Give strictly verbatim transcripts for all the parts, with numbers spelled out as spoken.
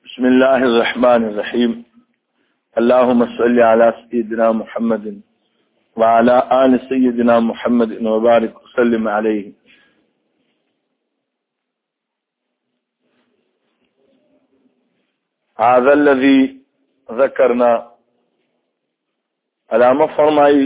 بسم الله الرحمن الرحيم. اللهم صل على سيدنا محمد وعلى آل سيدنا محمد وبارك وسلم عليه. هذا الذي ذكرنا علامه فرمای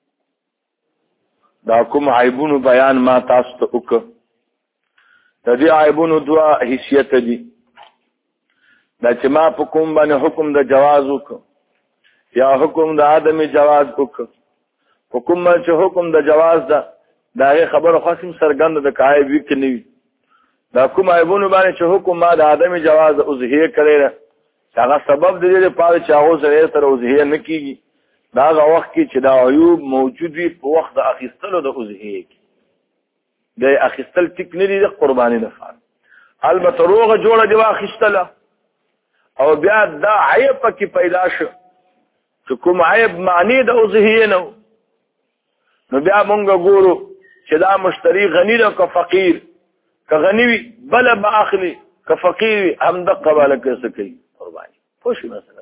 دا کوم عیبونو بیان ما تاسو ته وکړ. د دې عیبونو دوا حیثیت دي دا چې ما په کوم باندې حکم د جواز وکړ یا حکم د عدم جواز وکړ. په کوم چې حکم د جواز ده دا خبره خاصم سرګند د قایب وی کې نه وي. دا کوم عیبونو باندې چې حکم ما د عدم جواز اوزهیه کړی هغه سبب د دې لپاره چې هغه سره سره اوزهیه نه کیږي. دا هغه وخت کې چې دا عیوب موجود وي په وخت د اخیستلو د اوزهیه کې د اخیستل ټیک نه دي د قرباني نه فعال. البته روغه جوړه دی واخیستله او بیا دا عیب پکې پیدا شو چې کوم عیب معنی د اوزهیه نه نو بیا مونږ ګورو چې دا مشتری غنی ده که فقیر. که غنی وي بله به اخلي که فقیر وي هم دقه بالا کې څه کوي قرباني. پوه شئ مثلا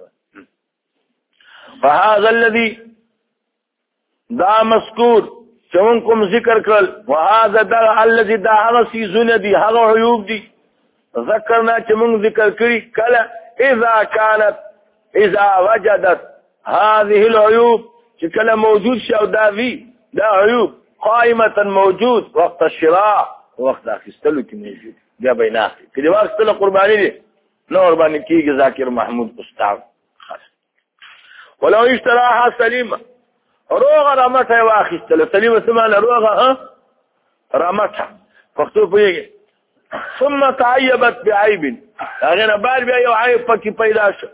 فهذا الذي دا مذکور چې مونږ کوم ذکر کړل وهذا دا الذي دا هغه څیزونه دي هغه عیوب دي ذکرنا چې مونږ ذکر کړي کله اذا كانت اذا وجدت هذه العيوب چې کله موجود شو دا وی دا عیوب قائمه موجود وقت الشراء وقت اخیستلو کې موجود بیا به نه اخلي. که د واخیستلو قرباني دي نه قرباني کېږي. ذاکر محمود استاد ولو اشتراها سلیمه روغه رمټه یې واخیستله. سلیمه څه معنی روغه ها رمټه پښتو پوهېږي. ثم تعیبت بعیب هغې نه بعد بیا یو عیب پکې پیدا شو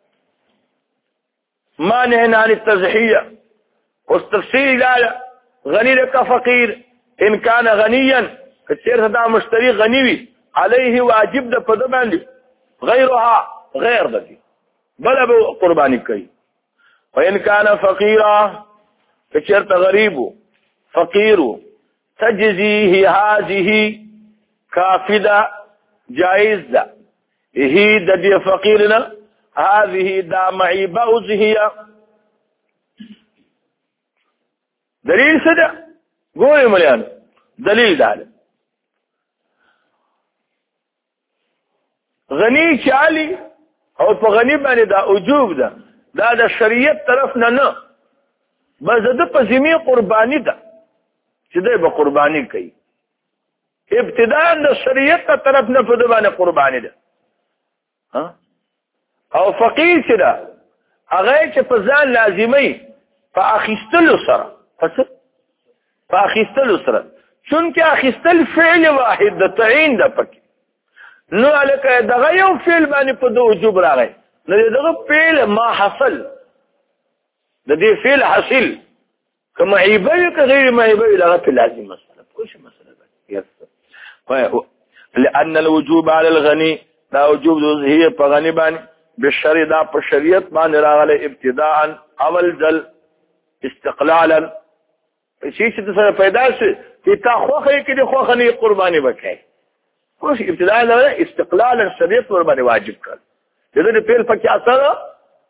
مانع عن التضحیه. اوس تفصیل دا غنی ده که فقیر. ان کان غنیا که چېرته دا مشتری غنی وي علیه واجب ده په ده باندې غیرها غیر ده دي بله به قرباني کوي. وان کان فقیرا که چېرته غریب و فقیر و تجزیه هذه کافی ده جایز ده هی د دې فقیر نه هذه دا معیبه اوزهیه. دلیل څه ده ګورئ ملیانو دلیل دا ده غنی چې علي او په غنی باندې دا وجوب ده دا د شریعت طرف نه نه بس د په ذمي قرباني ده چې دی به قرباني کوي. ابتداء د شریعت طرف نه په ده باندې قرباني ده. ها او فقیر چې ده هغه چې په ځان لازمي په اخیستلو سره پس په اخیستلو سره چونکه اخیستل فعل واحد د تعین ده پکې نو الکه دغه یو فعل باندې په دو وجوب راغی نو دغه فعل ما حصل د دې فعل حاصل کما عیبه که غیر معیبه دغه لازم مسله کوم مسله ده یس لأن الوجوب على الغني دا وجوب هي په غنی باندې بالشرع دا په شریعت باندې راغله ابتداء اول ځل استقلالا شي چې سره پیدا شي چې تا خوخه کې د خوخه نه قرباني وکړي. خو ابتداء له استقلالا شریعت ور باندې واجب کړ. دغه په پکې اثر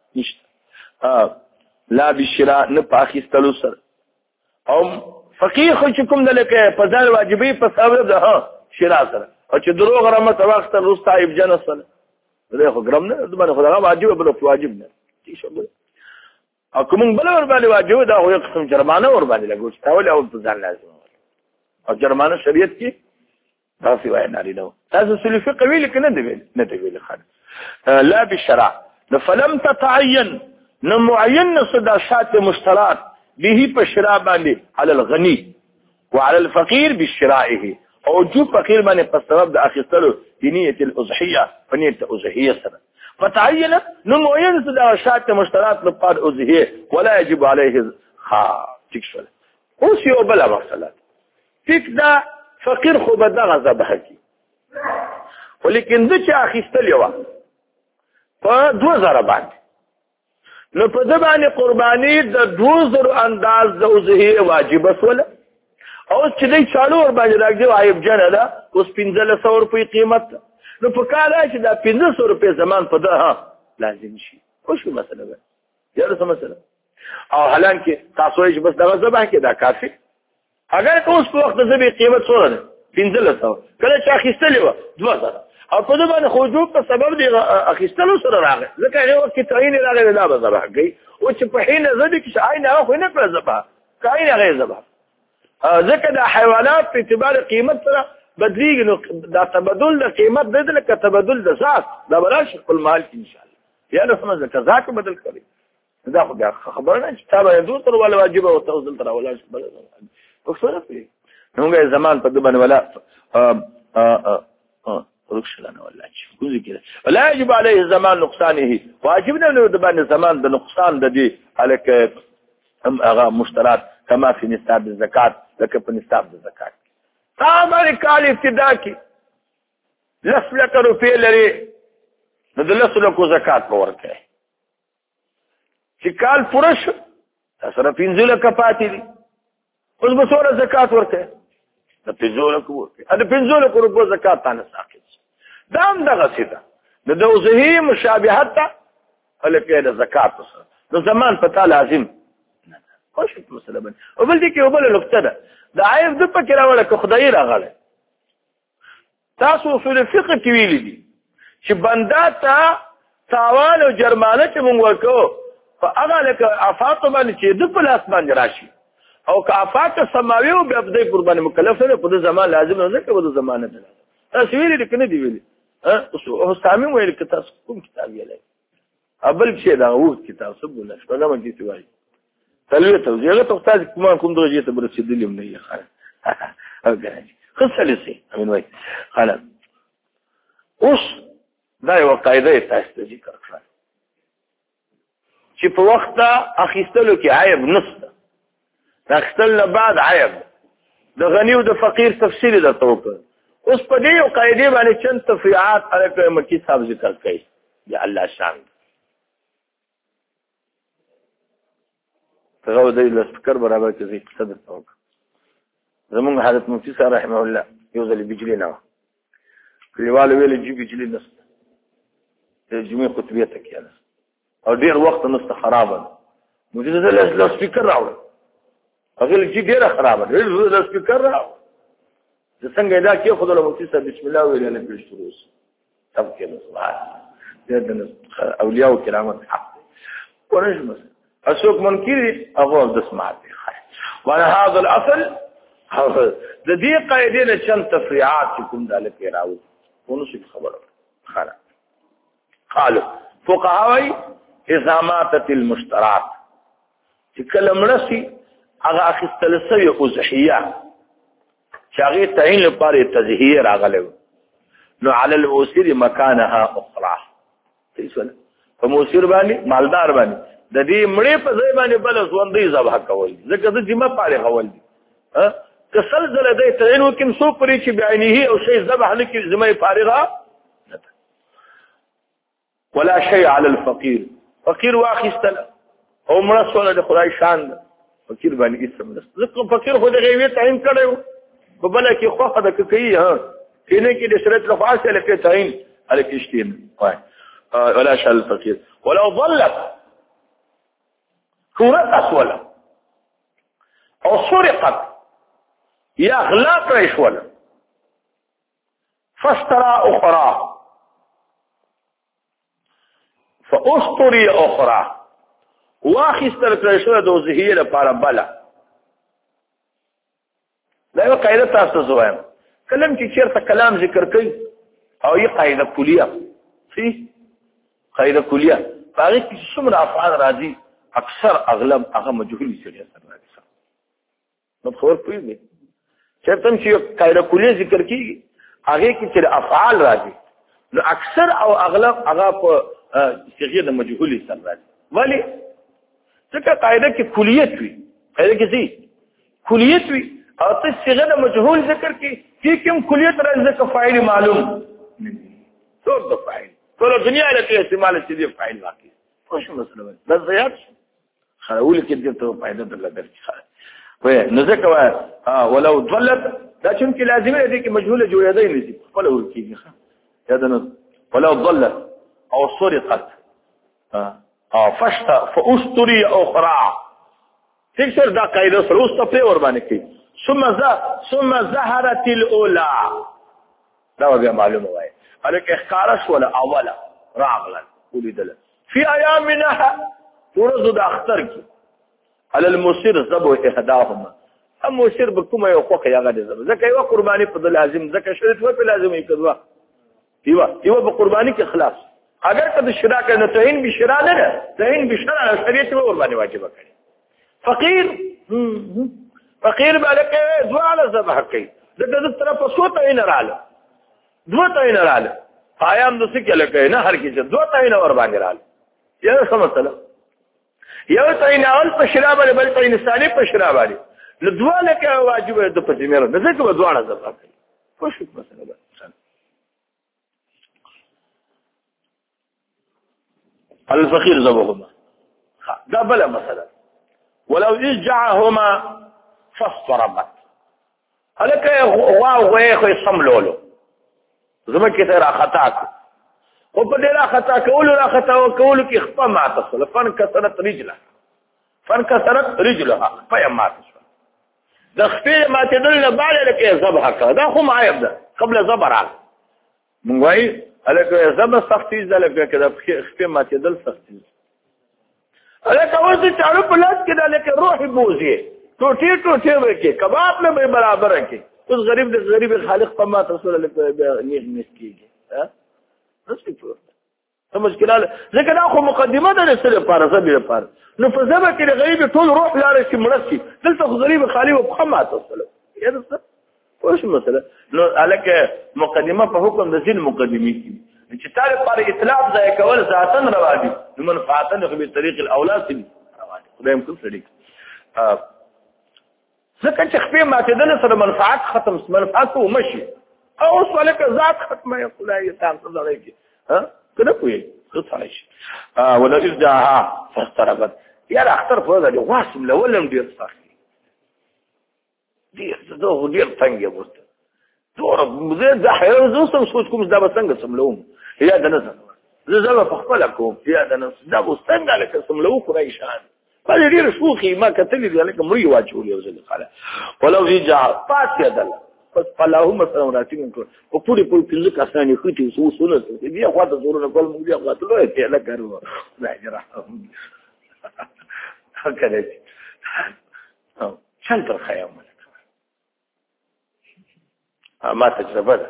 نشته لا بالشراء نه پاکستانو سره او فقيه خو چې کوم دلته په ځای واجبي په سبب ده ها شراء سره او چې دروغ رحمت وخت رستا ابجن سره دغه خو ګرام نه دغه خدای واجب بل واجب نه شي او کوم بل ور باندې واجب دا یو قسم جرمانه ور باندې لګوي تاول او ځان لازم او جرمانه شریعت کې تاسو وایي نه لري تاسو سلی فقه ویل کنه دی ویل نه دی ویل خالص لا بالشرع فلم تتعين نمعين صداشات مشترات به په شراء باندې على الغني وعلى الفقير بالشرائه او جو فقير باندې په سبب د اخیستلو دینیه الاضحيه فنیت اضحيه سره فتعين نمعين صداشات مشترات لپاره اضحيه ولا يجب عليه ها تکشل اوس یو بل مسله تک دا فقیر خو به دغه ذبح کی ولیکن د چا اخیستل یو په دوه زره باندې نو په د باندې قرباني د دوه زره انداز د اوزهی واجب وسوله او چې دې چالو ور باندې راځي عیب جن ده اوس پنځه سوه روپۍ قیمت نو په کار چې دا پنځه سوه روپۍ زمان په ده ها لازم شي خو شو مسله ده یاره څه مسله او حالانکه تاسو یې بس دغه ذبح کې دا کافي اگر که اوس په وخت د ذبح قیمت څومره ده پنځلس سوه کله چې اخیستلې وه دوه زره او په ده باندې خروجو په سبب د اخیستلو سره راغی ځکه هغې وخت کې تعین یې راغی دا به ذبح کوي او چې په حین ذبح کې چې عین هغه خو یې نه کړه ذبح که عین هغه یې ذبح ځکه دا حیوانات په اعتبار قیمت سره بدلیږي نو دا تبدل د قیمت دی لکه تبدل د ذات دا به راشي خپل مال کې انشاءالله یا نه سمجھ لکه ذات بدل کوي دا خو بیا خبره نه چې تا باندې دوه تر ولا واجبه او ته دلته راولاړ شي بله پښتو پرې نو موږ زمان په ده باندې ولا رکشلانه ولا چې کوزي کړه ولا يجب عليه زمان نقصانه واجب نه نو د باندې زمان د نقصان د دې الک هم هغه مشترات کما فی نصاب الزکات لکه په نصاب د زکات تا باندې کال ابتدا کې لس لک روپۍ لري نو د لسو لکو زکات به ورکوي چې کال پوره شو تا سره پنځه لکه پاتې دي اوس به څومره زکات ورکوي د پنځو لکو ورکوي د پنځو لکو روپو زکات تا نه ساقط دا هم دغسې ده د دوزهي مشابهت ته هلکې د زکات سره د زمان په تا لازم خوش مسله باندې او بل دې کې یو بله نقطه ده د عیب د پکې راوړه که خدایي راغلی تاسو اصول فقه کې ویلي دي چې بنده ته تاوان او جرمانه چې مونږ ورکوو په هغه لکه افاتو باندې چې د په لاس باندې راشي او که افات سماوي او بیا په دې قرباني مکلف نه په دې زمان لازم نه ځکه په دې زمانه ده تاسو ویلي دي که نه دي ویلي او سامي ویل که تاسو کوم کتاب ویلی بل شی دا اوږد کتاب څه بوله شپږمه کې وایي تلویه توضیح هغه ته تاسو کوم کوم درجې ته برسېدلي هم نه یې خاله او ګرانې ښه سلیسې امین وایي خاله اوس دا یوه قاعده یې تاسو ته ذکر کړه چې په وخت اخیستلو کې عیب نشته د اخیستل نه بعد عیب د غني او د فقیر تفصیل درته وکړ اوس په دې یو قاعدې باندې چند تفریعات هلکه مکي صاحب ذکر کوي یا الله شان هغه د سپیکر برابر کې زی قصه درته وکړه زمونږ حضرت مفتي صاحب رحمه الله یو ځل بجلي نه وه کلیوالو ویل چې بجلي نشته د جمعې خطبې ته کېنه او ډېر وخت نشته خرابه ده مفتي صاحب له سپیکر راوړه هغې ویل چې ډېره خرابه ده ویل له سپیکر راوړه زه څنګه دا کېښودله مفتي صاحب بسم الله ویل نه پېښ شروع شو سب کېنه سبحان د اولیاو کرامت حق دی ورنه شو اسوک منکر هغه د سماعت وانا هذا الاصل د دې قاعدې نه چند تفریعات کوم داله کې راوي ونه شي خبره خاله قالوا فقهاوی ازامات المشترات چې کلم رسي هغه اخستل سوی اضحیه چې هغه تعین لپاره تزهیر راغلی نو علی الوسیر مکانها اخرى تیسونه په موسیر باندې مالدار باندې د دې مړې په ځای باندې بل ژوندۍ ذبح کول ځکه د جمعه پاره غول دي ها کسل زله دې تعین وکم سو پرې چې بعینه او شی ذبح لکه جمعه فارغه ولا شيء على الفقير فقير واخستل او مرسول د خدای شان فقير باندې اسم نس ځکه فقير خو د غیبت تعین کړو په بل کې خو خدای کوي ها کینه کې د شرط لفاصله لکه تعین الکشتین وای ولا شيء الفقير ولو ظلت كورت اسوله او سرقت يا اغلاق ريشوله فاشترى اخرى فاشتري اخرى واخستر ريشوله دوزهيه لپاره بلا دا یو قاعده تاسو زوایم کلم چې چیرته کلام ذکر کوي او یې قاعده کلیه سی قاعده کلیه هغه کې څومره افعال راځي اکثر اغلب هغه مجهول شي سره راځي نو خبر پوهیږي چې تم چې قاعده کلیه ذکر کیږي هغه کې چې افعال راځي نو اکثر او اغلب هغه په صيغه د مجهول سره راځي ولی څنګه قاعده کې کلیت وي قاعده کې څه کلیت وي او ته صيغه د مجهول ذکر کې چې کوم کلیت راځي ځکه فاعل معلوم څو د فاعل ټول دنیا له کې استعمال شي دی فاعل واقع خوش مسله بس زیات خلاول کې دې ته فائدہ درل درځي وای نو ځکه ولو ضلت دا چې لازمه دي کې مجهوله جوړېدای نشي خپل ور کېږي یادنه ولو ضلت او سرقت او فشت فاستری اخرى ٹھیک سر دا قاعده سره اوس ته ور باندې کوي ثم ذا ثم ظهرت الاولى دا بیا معلومه وای الک اخکارش ولا اوله راغلا ولیدل فی ایامنا ورځ د اختر کی على المسر ذبو احداهما هم مسر بكما يوقع يا غد ذبو ځکه یو قربانی په لازم ځکه شریعت په لازم یې کړوا ایوا ایوا په قربانی کې خلاص اگر کله شرا کې نه توهین به شرا نه ده توهین به شرع شریعت په قربانی واجب کړي فقیر فقیر بالک دواله ذبح کوي دغه طرف سوته نه رااله دوته نه رااله قیام د څه کې لکه نه هر کې دوته نه ور باندې رااله یو څه مسله یو ته نه اول په شرا باندې بل ته انساني په شرا باندې نو دواله کې واجب ده په ذمه ده ځکه دواله ذبح کوي خو شو مسله ده الفقير ذبحهما ده بلا مثلا ولو ارجعهما فاضطربت هلك واو غوي يصملولو زمکه ته را خطا کو او په دې را خطا کول را خطا کول کې خپه ما تصل فن کثرت رجله فن کثرت رجلها په ما تصل د خپل ما تدل نه باندې لکه ذبح کا دا خو معیب ده قبل ذبح را مونږ وای الکه ذبح سختي زلکه کده خپل ما تدل سختي الکه اوس چې اړو په لاس کې دا لکه روح بوزي ټوټي ټوټي وکي کباب نه برابر کې اوس غریب د غریب خالق په ما تصل لکه نیغ مسکیږي ها نسې پور څه مشکل ځکه دا خو مقدمه ده لسره لپاره زبې لپاره نو په ځبه کې غریب ټول روح لاره شي مرسي دلته خو غریب خالي په ما تصل یا څه پوه شو مثلا نو الکه مقدمه په حکم د ځین مقدمي کې چې طالب پر اطلاق ځای کول ذاتن روا دي نو منفعتن خو به طریق الاولاد دي روا دي خدای موږ سره ځکه چې خپل ماتېدل سره منفعت ختم منفعت او مشي او اوس ولکه ذات ختمه یقول ای تاسو درېږي ها کله کوی څه ثاني شي ولا ارجعها فاستربت یا اختر په دې واسم لولم ډیر صحي ډیر زه ډیر څنګه ورته دور زه د حیران زه سم سوچ کوم دا به څنګه سملوم یا د نظر زه زما په خپل کوم یا د نظر دا به څنګه لکه سملو قریشان بل ډیر شوخي ما کتلې دی لکه مړی واچولې او زه خاله ولو رجع فاسدل پس اللهم صل راتین کو په پوری پوری پنځه کسانی خټي وسو سونه دي خو ته زورونه کول موږ یې خاطر له ته لا کارو لا جرا هکذا او څنګه خیام ما تجربه ده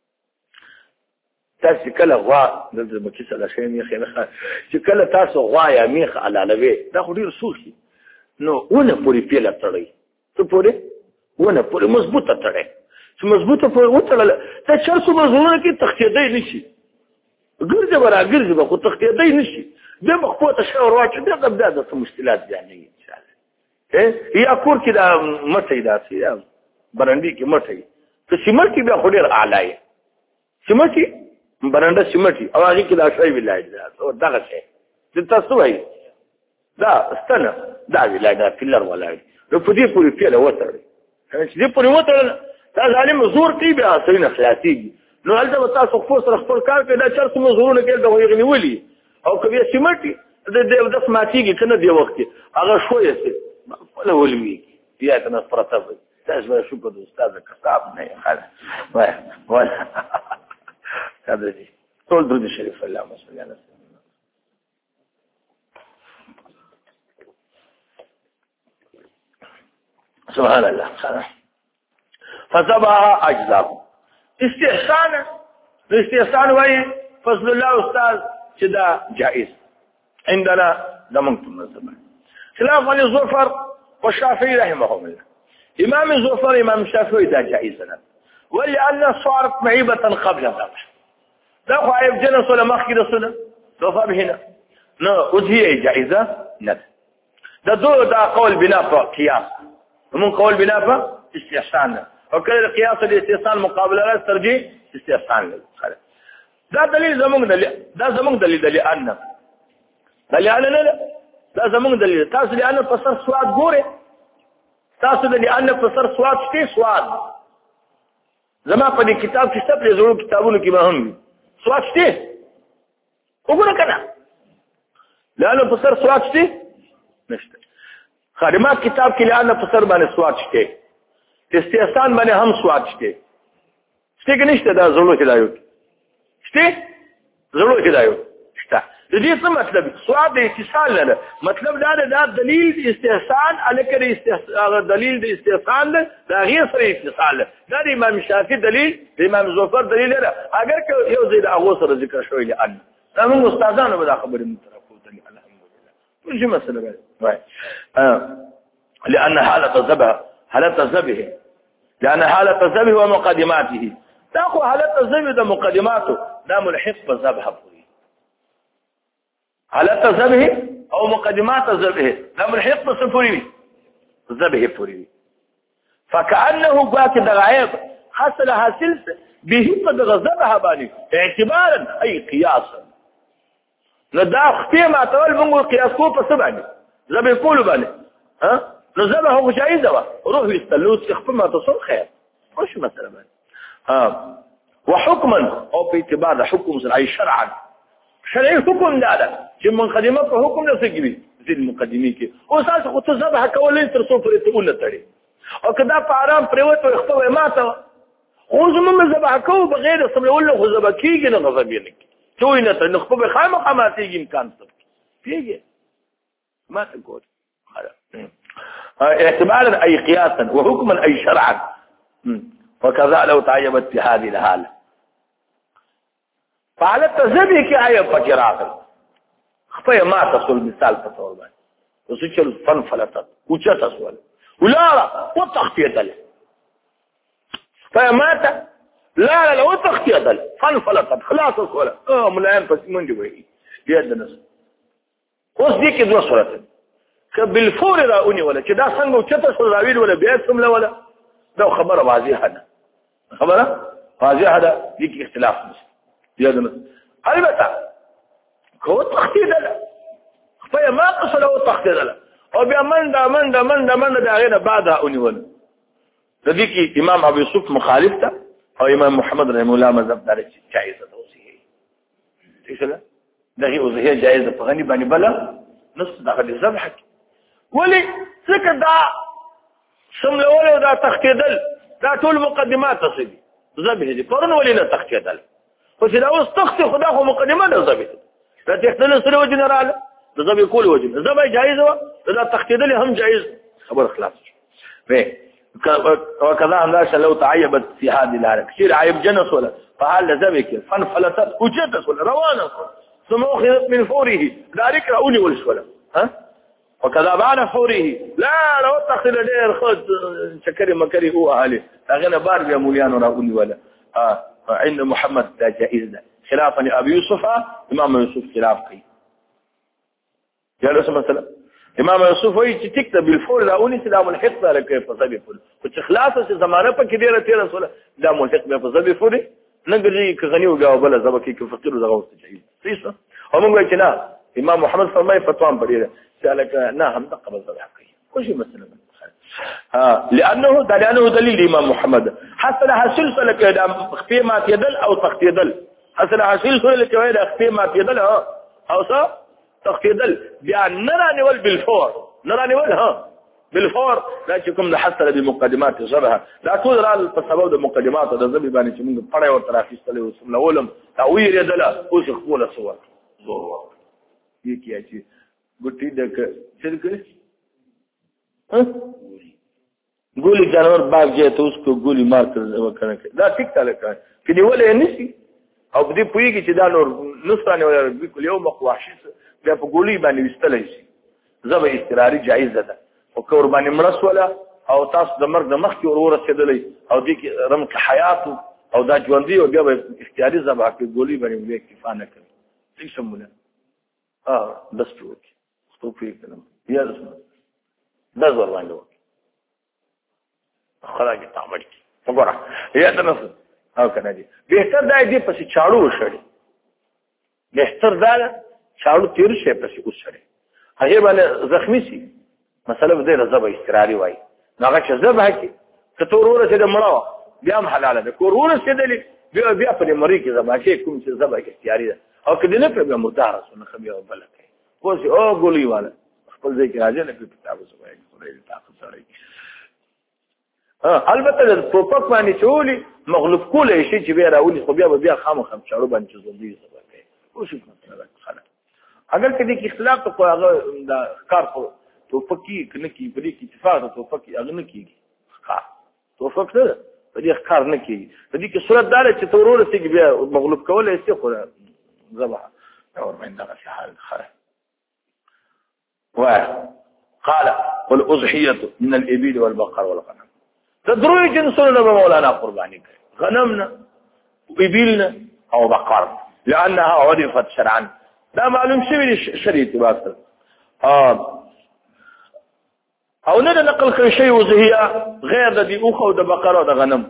تاسو کله غوا د مکه سره شي میخه نه چې کله تاسو غوا یا میخ علالوي دا خو ډیر سوخي نو ونه پوری پیله تړي ته پوری ونه پوری مضبوطه تړي چې مضبوطه پوری وتړل ته چرته مزونه کې تختیدای نشي ګرځي ورا ګرځي به خو تختیدای نشي د مخپوته شاور واچ د غبدا د مشکلات ځانې ان شاء الله یا کور کې دا مټي داسي یا برندې کې مټي ته سیمټي بیا خو ډیر اعلی سیمټي برنده سیمټي او هغه کې دا شی ویلای دا او دغه شی چې تاسو وایي دا ستنه دا ویلای دا فلر ولای نو په دې پوری پیله وتړي چې دې پوری وتړل دا ظالم زور کوي بیا سرینه خلاصيږي نو هلته تاسو خو سره خپل کار کوي دا چرته مزورونه کوي دا وایي ولي او کوي سیمټي د دې د سماتيږي کنه دی وخت هغه شوې سي ولا ولوي بیا کنه پرته تاسو شو په استاد کتاب نه خاله وای وای هذا دي طول درود الشريف اللهم صل على سيدنا سبحان الله فذبح اجزاء استحسان استحسان وای فضل الله استاد چې دا جائز عندنا ده ممكن مثلا خلاف علي الظفر والشافعي رحمهم الله امام الظفر امام الشافعي ده جائز لنا ولأن صارت معيبة قبل الذبح دا خو عیب جنس ولا مخکې رسوله ظفر هنا نو اوس هي جائزه نه دا دو دا قول بنا په قياس ومن قول بنا په استحسان او کله قياس الاستحسان مقابله له ترجيح استحسان خلاص دا دلیل زمونږ دلیل دا زمونږ دلیل دلیل ان دلیل ان نه دا زمونږ دلیل تاسو دې ان په سر سواد ګوره تاسو دې ان په سر سواد شته سواد زما په دې کتاب کې څه په زړو کتابونو کې به هم سواد شته وګوره کنه لانه په سر سواد شته نشته. خادمات کتاب کې لانه په سر باندې سواد شته، استحسان باندې هم سواد شته شته کې نشته. دا زړه هدایت شته، زړه هدایت شته. د دې څه مطلب؟ سواد د اتصال نه مطلب دا دا دلیل د استحسان الکه استحسان دلیل د استحسان دا غیر سره اتصال دا د امام شافعي دلیل، د امام زوفر دلیل نه. اگر که یو ځای د هغه سره ذکر شوی لئن دا موږ استادانو به دا خبرې مترفو دي الحمدلله ټول شي مسله وای لأن حالة الذبح حالة الذبح لأن حالة الذبح ومقدماته تاخو حالة الذبح ده مقدماته ده ملحق بالذبح پوری. حالة الذبح او مقدمات الذبح ده ملحق بالصفوري الذبح پوری. فكأنه باك دغعيب حصل حاصل به قد غذبها باني اعتبارا اي قياسا لدا خطي ما تول منغو قياس کو پس باندې ذبح کول باندې ها نو ذبح هو جائزه وا روح يستلوس يخف ما تصل خير مش مثلا ها وحكما او په اعتبار حكم شرعي شرعا شرعي حكم دا چې مقدمه په حکم نه سګوي ځین مقدمي کې او تاسو خو ته ذبح کولې تر څو پرې ته ولټړي او کدا په آرام پریوت او خپل ماته خو زموږ ذبح کوو بغیر سمول خو ذبح کیږي نه غضب نه توي نه ته خپل خامخا ماتېږي امکان څه پیږي ما تقول اعتبارا اي قياسا وحكما اي شرعا. وكذا لو تعيبت في هذه الحاله فعلى التذبح كي عيب فكراغ خفيه ما تصل مثال تطور باندې وسچل فن فلتت وچا تصل ولا وتخطيت له فمات لا لا لا وتخطيت له فن فلتت خلاص ولا اه ملايين بس من دي وي يدنس اوس دي کې دوه صورت بالفور راونی ولا چې دا څنګه چته سره راویل ولا بیا څومره ولا دا خبره واضحه ده خبره واضحه ده دي کې اختلاف نشته یادنه البته کو تخدید له خپل ما قصله او تخدید له او بیا من دا من دا من دا من دا غیره بعد راونی ولا د دې کې امام ابو یوسف مخالف ته او امام محمد رحم الله مذهب دار جایزه ده اوسه څه ده هي اوسه جایزه په غنی باندې بلا نص دغه ذبح ولي څنګه دا سملول دا تخکیدل دا ټول مقدمات تصدي ذبح دي پرون ولي نه تخکیدل خو چې دا اوس تخت خدا خو مقدمه ده ذبح دا تخکیدل سره وجه نه رااله دا ذبح کول وجه ذبح جایز و دا تخکیدل هم جایز خبر خلاص به وكذا انداش لو تعيبت في هذه الحاله كثير عيب جنس ولا فهل ذبك فانفلتت وجدت ولا روانه ثم اخذت من فوره ذلك راوني ولا ها وكذا بعد فوره لا لو تخل دير خد شكري مكري هو اهله اغنى بار يا موليان راوني ولا اه عند محمد لا جائز ده خلافا لابي يوسف امام يوسف خلاف کوي جلس مثلا امام يوسف وایي چې تکتب بالفور راوني سلام الحق ده لکه په ځبي فور چې خلاص چې زمانه په کې ډیره تیر رسول دا ملحق به په ځبي فور نه ګرځي ک غنی او بل ځبکی ک فقیر دغه وست جاي صحیح هم موږ چې نه امام محمد فرمایي فتوام پڑھیره سالك نه هم تقبل ذبح کوي خو شي مثلا ها لانه دلانه دليل امام محمد حصل حاصل سلك خفي ما يدل او تختيدل حصل حاصل سلك ولا خفي ما يدل او صح تختيدل بان نراني ول بالفور نراني ول ها بالفور لا تكون حصل بمقدمات شبهه لا تقول را التصوب المقدمات ده ذبي باندې چې موږ پړای او ترافیستل او سمولم تعویر يدل او شي خپل صور زور دي کیږي ګټي د څه کوي ها ګولي جانور باغ جه ته اوس کو ګولي مار کړ وکړه دا ټیک تعالی کوي کدي ولې نشي او دې پويږي چې دا نور نصرانه ولا بالکل یو مخواحش بیا په ګولي باندې وستلای شي زبې استراري جایز ده او قرباني مرس ولا او تاسو د مرګ د مخ کې ورور رسیدلې او دې کې رمک حیات او دا ژوندۍ او بیا اختیاري زبا کې ګولي باندې وې اکتفا نه کوي څه سمونه اه بس پروت خو په کلم یا رسمه دا زور باندې خلاص تعمل وګوره یا تنس او کنه دي بهتر دا دې پسې چاړو وشړي بهتر دا چاړو تیر شي پسې وشړي هغه باندې زخمی شي مثلا دې رضا استقراري وای هغه چې زبه کی ته تورور چې د مړو بیا هم حلاله ده کورور چې دلی بیا بیا په مری کې زما کې کوم چې زما کې اختیاري ده او کله نه په مردار سونه خبي او بل کوي اوس او ګولي والا خپل ځای کې راځي نه په کتاب سره خوري طاقت سره ها البته په پک باندې چولي مغلوب کول شي چې بیا راولي خو بیا بیا خامخم چارو باندې زندگی سبا کوي اوس څه خلک اگر کدي کې اختلاف ته هغه د کار په توفقي کنه کې په دې کې اتفاق توفقي هغه نه کیږي ښه توفق څه په دې کار نه کیږي په دې کې صورت دار چې تورور سي بیا مغلوب کول شي خو زبا اور باندې هغه حال خره وقال والاضحيه من الابل والبقر والغنم تدروي جنسنا بمولانا قرباني غنمنا وابلنا او بقر لانها عرفت شرعا لا معلوم شوی شریعت باطل اه او نه نقل کړی شی وزهیا غیر د دې اوخه او د بقره او د غنم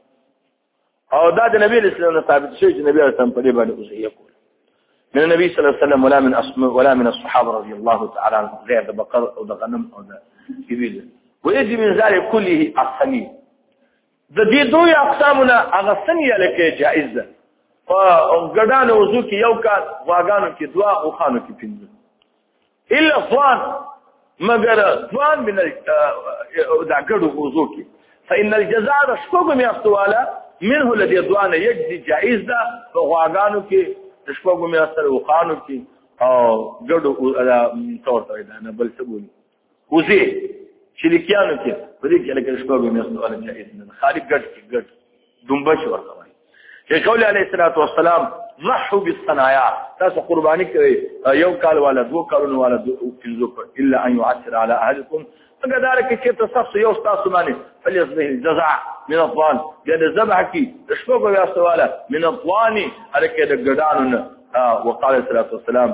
او دا د نبی اسلام نه ثابت شوی چې نبی اسلام په دې باندې وزهیا کول من النبي صلى الله عليه وسلم ولا من أصم ولا من الصحابه رضي الله تعالى عنهم غير د بقره او د غنم او د ابل ويجي من ذلك كله الصني د دې دوی اقسامونه هغه ثنيه لکه جائز ده او ګډانو وضو کې یو کال واغانو کې دوا او خانو کې پنځه الا ضوان مگر ضوان من دا ګډو وضو کې فإن الجزاء شکوګم یافتواله منه الذي ضوان يجزي جائز ده واغانو کې شکوګم یاستل او خانو کې او ګډو تور ته نه بل څه بولي وزي شریکانو کې په دې کې لکه شکوګم یاستل جائز نه خالق ګډ ګډ دومبش ورته چې قول علیه الصلاۃ والسلام ضحوا بالصنايا تاسو قرباني کوي یو کال والا دو کالونو والا فنزو الا ان يعثر على اهلكم فكذلك چې تاسو یو تاسو باندې فليصبح الجزع من الضان بیا ذبح کی شپږ بیا سواله من الضان الکه د ګډانو وقال الصلاة والسلام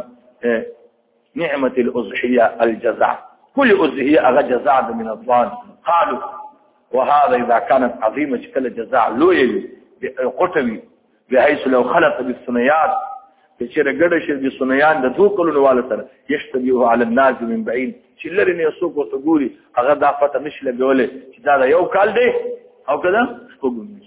نعمه الاضحيه الجزع كل اضحيه اغا جزع من الضان قالوا وهذا اذا كانت عظيمه كل جزع لوی قطوي بحيث لو خلط بالصنيات چې رګړه شي د صنيان د دوه کلونو والا سره يشتبه على الناس من بعيد چې لري نه سوق او تګوري هغه د افته نشله ګولې چې دا یو کال دی او کله کوم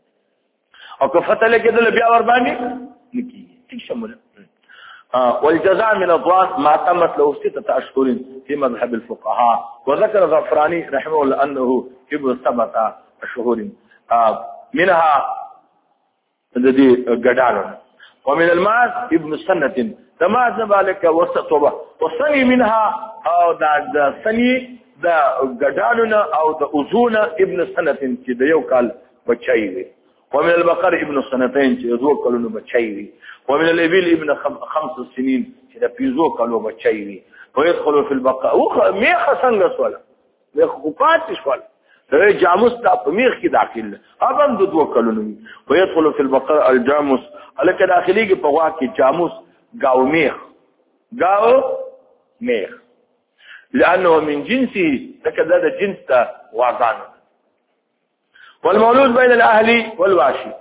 او که فتله کېدل بیا ور باندې نکی ټیک شموله اه والجزاء من الضوان ما تمت له ستة اشهر في مذهب الفقهاء وذكر الغفراني رحمه الله انه ابن سبعة اشهر اه منها الذي قدالنا ومن الماس ابن سنة تماز ذلك وسطوبة وصني منها او دا سني دا قدالنا او دا أزونا ابن سنة كده يوكال بچايوي ومن البقر ابن سنتين كده يوكالون بچايوي ومن الإبل ابن خمس سنين كده بيزوكالو بچايوي ويدخلوا في البقر وخ ميخ سنغس ولا ميخ قفاتش ولا جاموس تا پمیخ کی داخل اب هم دو دو کلونو ويدخل في البقر الجاموس الکه داخلي کې په وا کې جاموس گاو میخ گاو میخ لانه من جنسه تكذا ده جنس تا واغان والمولود بين الاهلي والواشي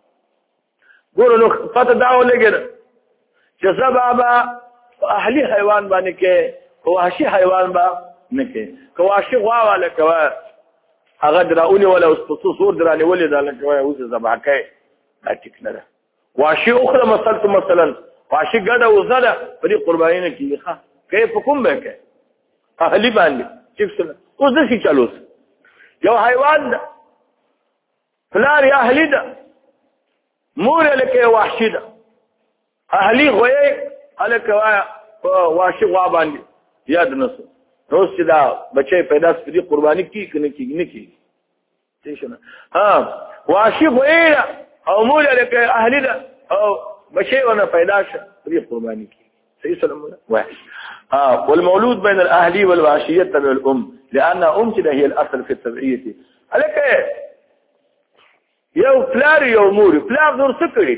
ګورو نو پته داو لګره چې سبب اهلي حیوان باندې کې واشي حیوان با نه کې کواشي غوا ولا کوا هغه دراونی ولا اوس صور درانه ولې دا لکه اوس زباکه ټیک نه ده واشي اخرى مثلا مثلا واشي ګډه وزله په دې قرباني نه کیږي ښه کیف کوم به کې اهلی باندې چې څه اوس د څه چالوس یو حیوان ده فلار یا اهلی ده مور لکه وحشي ده اهلی غوي الکه واشي غوا باندې یاد نسو روز چې دا بچي پیدا سپدي قرباني کی کنه کی نه کی څه شنه ها واشي غويره او مول لك اهل ده او بشيء وانا پیدا شه دې قرباني کی صحیح سلام واحد اه والمولود بين الاهلي والواشيه تبع الام لان ام هي الاصل في التبعيه الک یو فلار یو مور فلار نور څه کړی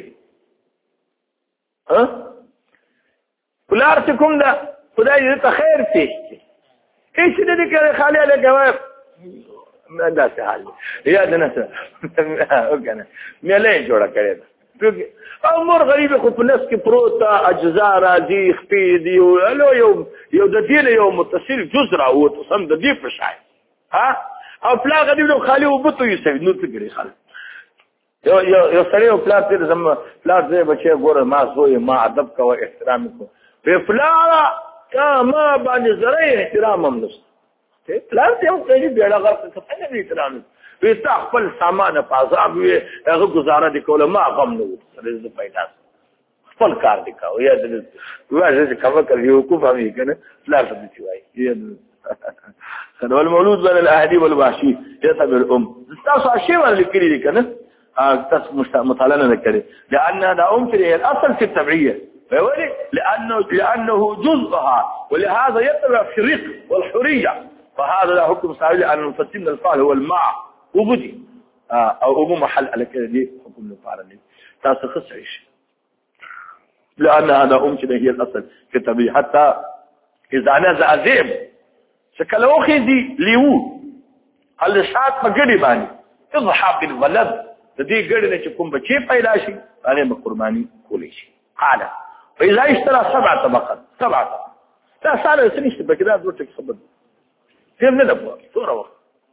ها فلار څه کوم ده خدای دې ته خیر پېښ ايش دې کړه خالي له جواب ما دا څه حال یا دنه څه وکنه ملي جوړه کړې ده امور غریب خو په نس کې پروتا اجزاء راځي خپې دی او یو یو د دې یو متصل جزء او تصم د دې په شای ها او پلا غریب خالي وبته یې سوي نو څه کړی خالي یو یو یو سړی او پلار ته زم پلار دې بچي ګوره ما زوی ما ادب کوه احترام کو په پلار کا ما باندې زره احترام هم نشته ته پلار ته یو کوي بیړه غر څه څنګه احترام وي تا خپل سامان په عذاب وي هغه گزاره دي کوله ما غم نه رزق پیدا خپل کار دي کاوه یا دې واځي کومه کوي کو فهمي کنه پلار ته دي وایي خدوا المولود بين الاهلي والوحشي يتبع الام تاسو شي ول لیکلي دي کنه تاسو مطالعه نه کړي لان دا ام هي الاصل في التبعيه فولي لانه لانه جزءها ولهذا يتبع في الرق والحريه فهذا له حكم صحيح ان نفسر الفاعل هو المع وجودي او ابو محل على كده دي حكم الفاعل دي تاسو خصيش لان هذا ام هي الاصل في التبعيه حتى اذا نزع ذئب شكل اخي دي ليو هل شات مګړي باندې اضحى بالولد د دې ګړي نه چې کوم بچي پیدا شي باندې به قرباني کولی شي قال فاذا اشترى سبع طبقات سبعه لا ساله سنشت بكذا دوتك خبر فين من ابواب صوره وقت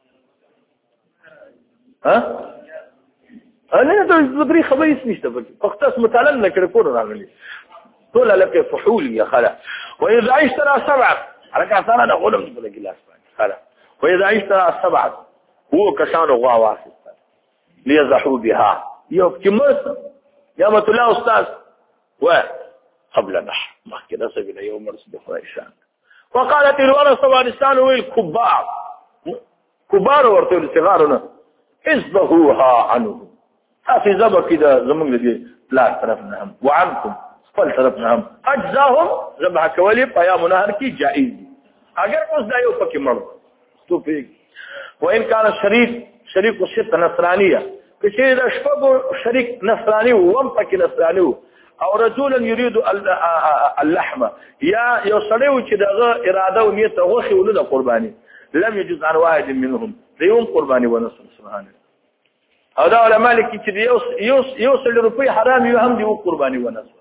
ها انا تدري خبر سنشت بك اختص متعلم لك الكور راغلي طول لك فحول يا خلا واذا اشترى سبعه على كثر انا اقول لك بالجلاس خلا واذا اشترى سبعه هو كشان غوا واسط ليزحوا بها يوم كمرت يا مت الله استاذ وقبل نحر ما كده سبيل يوم رسل فريشان وقالت الورثه وارثان والكبار كبار ورثه الصغارنا اصبحوها عنه في زبر كده زمن دي لا طرفنا هم وعنكم قل طرفنا هم اجزاهم ذبح كولي قيام نهر کی جائز اگر اس دا یو پکې مړ تو په وان كان شريك شريك الشرك نصرانيه كثير اشفقوا شريك نصراني ومپکې نصراني او رجلا يريد اللحمه يا يوصلوا چې دغه اراده او نیت غوخي ولود قرباني لم يجوز عن واحد منهم ليوم قرباني ونصر سبحانه او دا علماء لیکي چې یو یو سل روپۍ حرام یو هم دی قرباني ونصر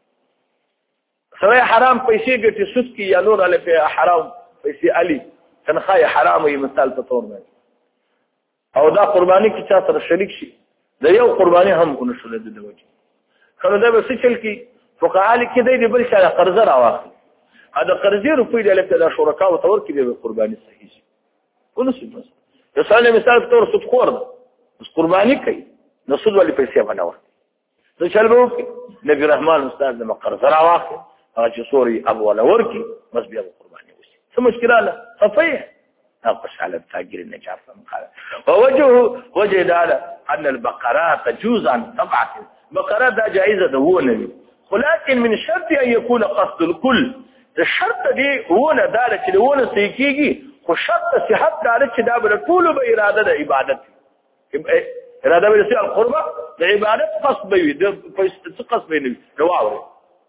سوی حرام پیسې ګټي سود کی یا نور علی حرام پیسې علي تنخواه حرام وي مثال په تور باندې او دا قرباني کی چا سره شریک شي دا یو قرباني هم کو نشول د دوی خو دا به څه چل کی فقها لیکي دی بل شي قرض راواخلي دا قرضې روپۍ د لکه د شرکا او تور کې د قرباني صحیح شي ونسب بس مثال مثال په تور سود خور ده بس قرباني کوي نو سود ولې پیسې بناوه نو چل به نبی رحمان استاد د قرض راواخلي هغه سوري ابو ولا ورکی بس بیا قرباني وشي څه مشکله لا صفيه ناقش على التاجر النجار قال ووجهه وجد على ان البقرات تجوز عن طبعه بقرات دا جائزه ده هو نبي ولكن من شرط ان يكون قصد الكل الشرط دي هو نه دار چې ونه سيكيږي خو شرط صحت دار چې دا بل ټول به اراده د عبادت اراده به سي القربه د عبادت قصد وي د قصد وي نو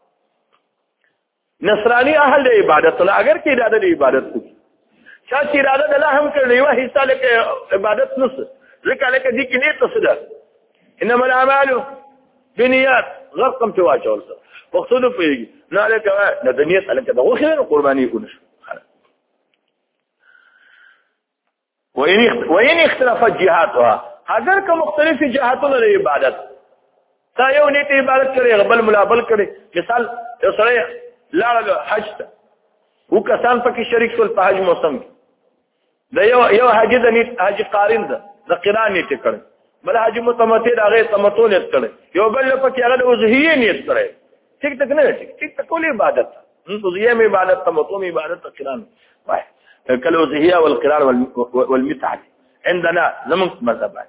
نصرانی اهل د عبادت لا اگر کې اراده د عبادت کوي چا چې اراده د الله هم کړی و حصہ لکه عبادت نص ځکه لکه دي کې نیت تصدر انما الاعمال بنيات غرقم تواجه وقتو پیږي نه لکه د دنیا لکه دغه خیر قرباني کوي وين وين اختلافات جهاتها اگر که مختلف جهاتونه د عبادت تا یو نیت عبادت کوي بل ملابل کوي مثال یو سره لاړ حج ته وکسان پکې شریک شول په حج موسم کې دا یو یو حج د نیت حج قارن ده د قران نیت کړي بل حج متمتع هغه تمتع نیت کړي یو بل پکې هغه د وزهیه نیت کړي ٹھیک تک نه ٹھیک تک ټول عبادت وزهیه می عبادت تمتع می عبادت قران وای کله وزهیه والقران والمتعه عندنا زمن مذهبات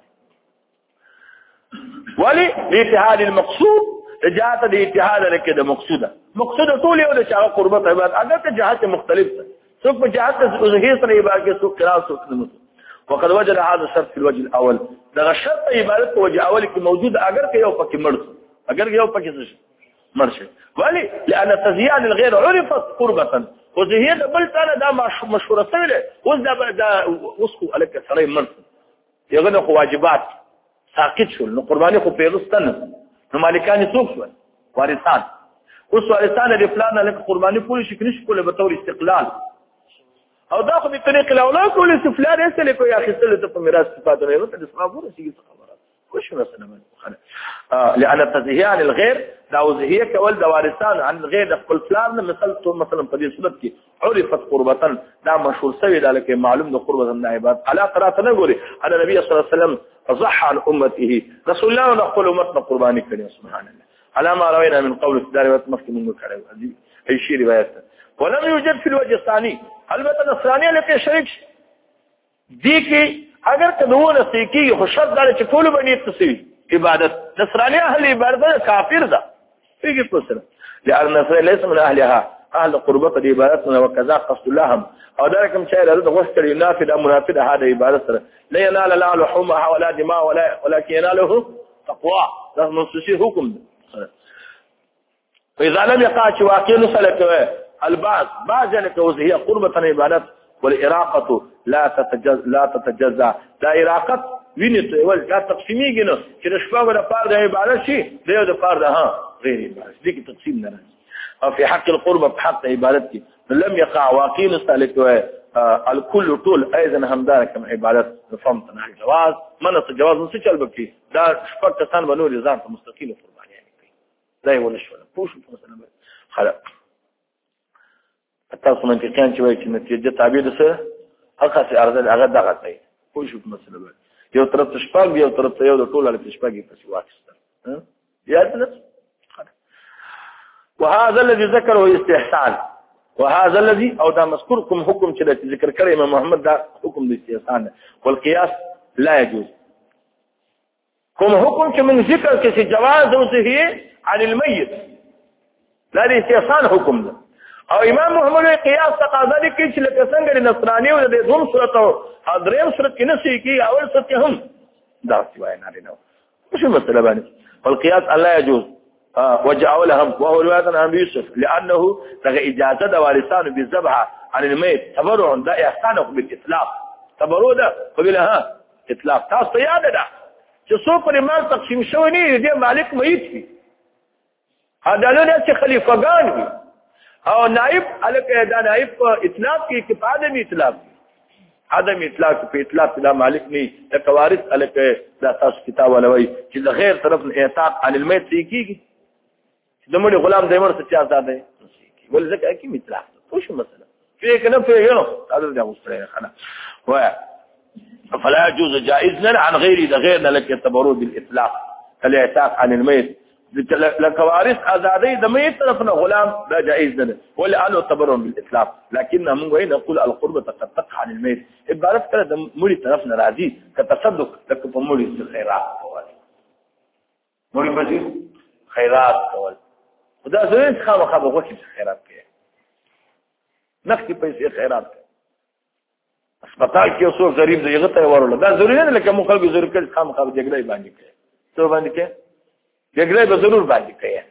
ولي لاتحاد المقصود جهات د اتحاد لکه د مقصوده مقصوده ټول یو د چا قربت عبادت اگر ته جهات مختلف ده څوک په جهات وزهیه سره عبادت کوي څوک قران څوک نماز وقد وجد هذا الشرط في الوجه الاول دا شرط عبادت په وجه اول کې موجود اگر که یو پکې مرض اگر یو پکې مرشه ولی لان تزيان الغير عرفت قربه وزهیه د بل تعالی دا مشهوره سویله اوس دا دا اوس خو الک سره مرض یغه خو واجبات ساقط شول نو قرباني خو پیغستان نو مالکان څوک شول وارثان اوس وارثان د پلان له قرباني کول شي کني کول به تور استقلال او دا خو په طریق الاولاد کول استفلال یې سره کوي اخیستل ته په میراث صفات نه وته د صحابو رسېږي خبره وش مثلا لأن تزهيه عن الغير دا وزهيه كول دا وارثان عن الغير دا خپل فلان مثل تو مثلا په دې صورت کې عرفت قربتن دا مشهور سوی دا لکه معلوم د قربتن عبادت علا قرات نه ګوري ان نبی صلی الله علیه وسلم صح عن امته رسول الله نقول امت قرباني کړي سبحان الله على ما روينا من قول الدار مخکې موږ کړو اي شی روایت ولم يوجد في الوجه الثاني البته نصرانيه لکه شریک دي کې اگر کدوونه سيكي خو شرط دا چې ټول باندې تسوي عبادت نصرانيه اهل عبادت کافر ده فيجي فسر لأن النصرانيه ليس من اهلها اهل قربت دي عبادتنا وكذا قصد اللهم او ذلكم شيء لرد وستر ينافد منافد هذا عبادتنا لا ينال لا لحومها ولا دماء ولا ولكن يناله تقوى ده منصوصي حكم فاذا لم يقع واقع نسلك البعض بعض يعني هي قربة عبادت والاراقه لا تتجزا لا تتجزا لا اراقه ویني ول دا تقسیمیږي نو چې شپږ د پاره د عبادت شي د د پاره ها غیر عبادت دي کې تقسیم نه راځي او په حق القربه په حق عبادت کې لم يقع واقع نسالك الكل طول ايضا همدار کوم عبادت فهم تنه جواز منص جواز نو څه چل بکی دا شپږ کسان بنو ځان ته مستقیل قرباني کوي دا یو نشو پوښ په مثلا خلاص تاسو منطقيان چې وایي چې نتیجه تابع ده سره هغه څه ارزل هغه دغه دی پوښ په مثلا یو طرف شپږ یو طرف یو د ټول له شپږې پسې واخیستل ها یاد ده وهذا الذي ذكره استحسان وهذا الذي او دا مذكوركم حكم چې ذکر کړی امام محمد دا حکم د استحسان والقياس لا يجوز کوم حکم چې من ذکر کې چې جواز او صحیح عن الميت لا د استحسان حکم ده او امام محمد قياس تقاضا دي کې چې لکه څنګه د نصراني او د دوم صورت او حضرین صورت کې نشي کې اول صورت کې هم دا سوای نه لري نو مش مسله باندې والقياس لا يجوز وجعوا لهم وهو روايه عن يوسف لانه لغى اجازه د وارثان بالذبح عن الميت تبرع ده احسانه بالاطلاق تبرع ده قبلها اطلاق تاسو یاد ده چې څو پر مال تقسیم شوی نه دي مالک میت وي عدالت چې خلیفګان وي او نائب الکه دا نائب په اطلاق کې کې عدم اطلاق عدم اطلاق په اطلاق دا مالک نه د کوارث الکه دا تاسو کتاب ولوي چې د غیر طرف اعتاق عن الميت کیږي د مړي غلام دایمر څه آزاد دی ول ځکه کې اطلاق وش مثلا في کنه في نو هذا دا مستريح خلاص و فلا يجوز جائز عن غير ده غيرنا لك يعتبروا بالاطلاق الاعتاق عن الميت لكوارث ازادي د ميت طرفنا غلام لا جائز ده ولا انه تبرم بالاطلاق لكن من وين نقول القربة قد تقع عن الميت عبارت کړه د مړي طرفنا راضي كتصدق لك په مړي خیرات کول مړي په خیرات کول خدا زين خامه خامه وکي خیرات کوي نختی پیسې خیرات کوي اسپیټال کې اوسو غریب دی هغه ته ورول دا ضروري نه لکه مو خلک ضروري کړي خامه خامه جګړه باندې کوي څه باندې کوي جګړه به ضرور باندې کوي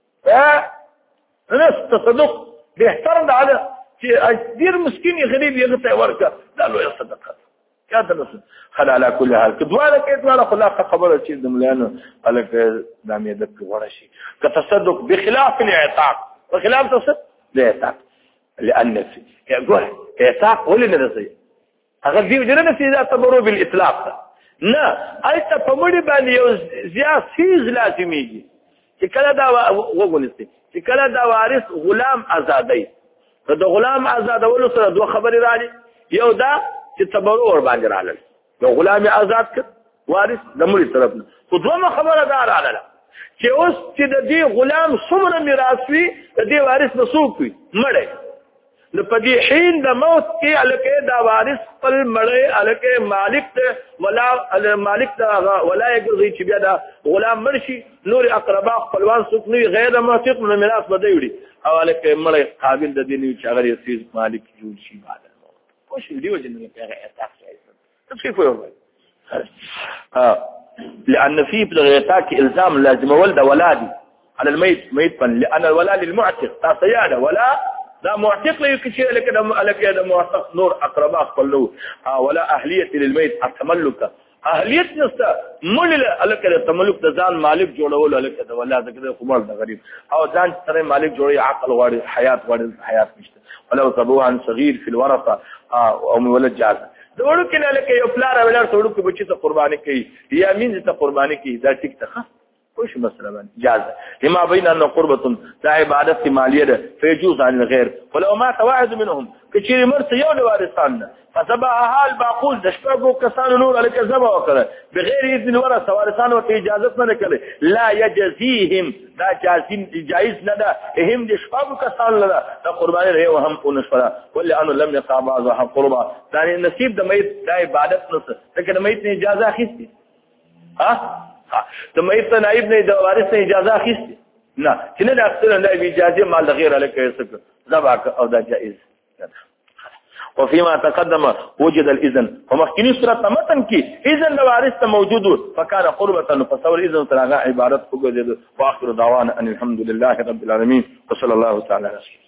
ا ناس تصدق بيحترم على چې ډیر مسكين غریب هغه ته ورکړه دا لوی صدقه کیا درس خل على كل حال کدواله کې دواله خلاصه خبره چې د مليانو الک د امید په وړه شي كتصدق بخلاف الاعتاق وخلاف تصدق الاعتاق لان في يقول اعتاق ولنه نسي هغه دی وجنه نسي اذا تبروا بالاطلاق نه ايته په مړي باندې یو زیات سیز لازميږي چې کله دا وګونستي چې کله دا وارث غلام آزادای د غلام آزادولو سره دوه خبرې راځي یو دا چې تبرع ور باندې رااله یو غلام آزاد ک وارث د مړي طرف نه خو دوه خبره دا رااله چې اوس چې د دې غلام څومره میراث وي د دې وارث مسوک وي مړی نو په دې حين د موت کې الکه دا وارث خپل مړی الکه مالک ته ولا مالک ته ولا یګرځي چې بیا دا غلام مرشي نور اقربا خپلوان څوک نه غیر موثق من میراث بده وړي او الکه مړی قابل د دې نه چې هغه یې مالک جوړ شي بعد الموت خوش دیو جن په هغه احساس کوي څه کوي ها لان في بلغتك الزام لازم ولد ولادي على الميت ميتا لان الولاء للمعتق تاسياده ولا دا معتق له كثير لك لك يا معتق نور اقرباء قالوا ولا اهليه للميت التملك اهليه نستا مول لك التملك ځان مالک جوړول لك دا ولا ذکر قمر دا غریب او ځان سره مالک جوړي عقل غواړي حیات غواړي حیات نشته ولو تبوه عن صغير في الورثه او ولد جاز دوړو کې نه لکه یو پلار ولر دوړو کې بچی ته قرباني کوي یا مين ته قرباني کوي دا ټیک ته کوئی مسله باندې جاز لما بين ان قربه دا عبادت مالیه ده فيجوز عن الغير ولو ما تواعد منهم کچیر مرث یو د وارثان فسبها الباقول د شپږو کسانو نور الک زبا وکړه بغیر اذن ورث وارثان او اجازه نه کړي لا يجزيهم دا جازم جائز نه ده هم د شپږو کسانو نه دا قرباني رہی او هم اونشرا ول ان لم يقع بعض حق قربا دا نصیب د میت د عبادت نو څه د میت نه اجازه اخیستی ها د میت نائب نه د وارث نه اجازه اخیستی نه چې نه د اصل نه د اجازه مال غیر الک یسک زبا او دا جائز وفيما تقدم وجد الاذن ومخكني سوره متن کی اذن الوارث موجود فكان قربة فصور اذن تراغا عبارت کو واخر دعوانا ان الحمد لله رب العالمين وصلى الله تعالى على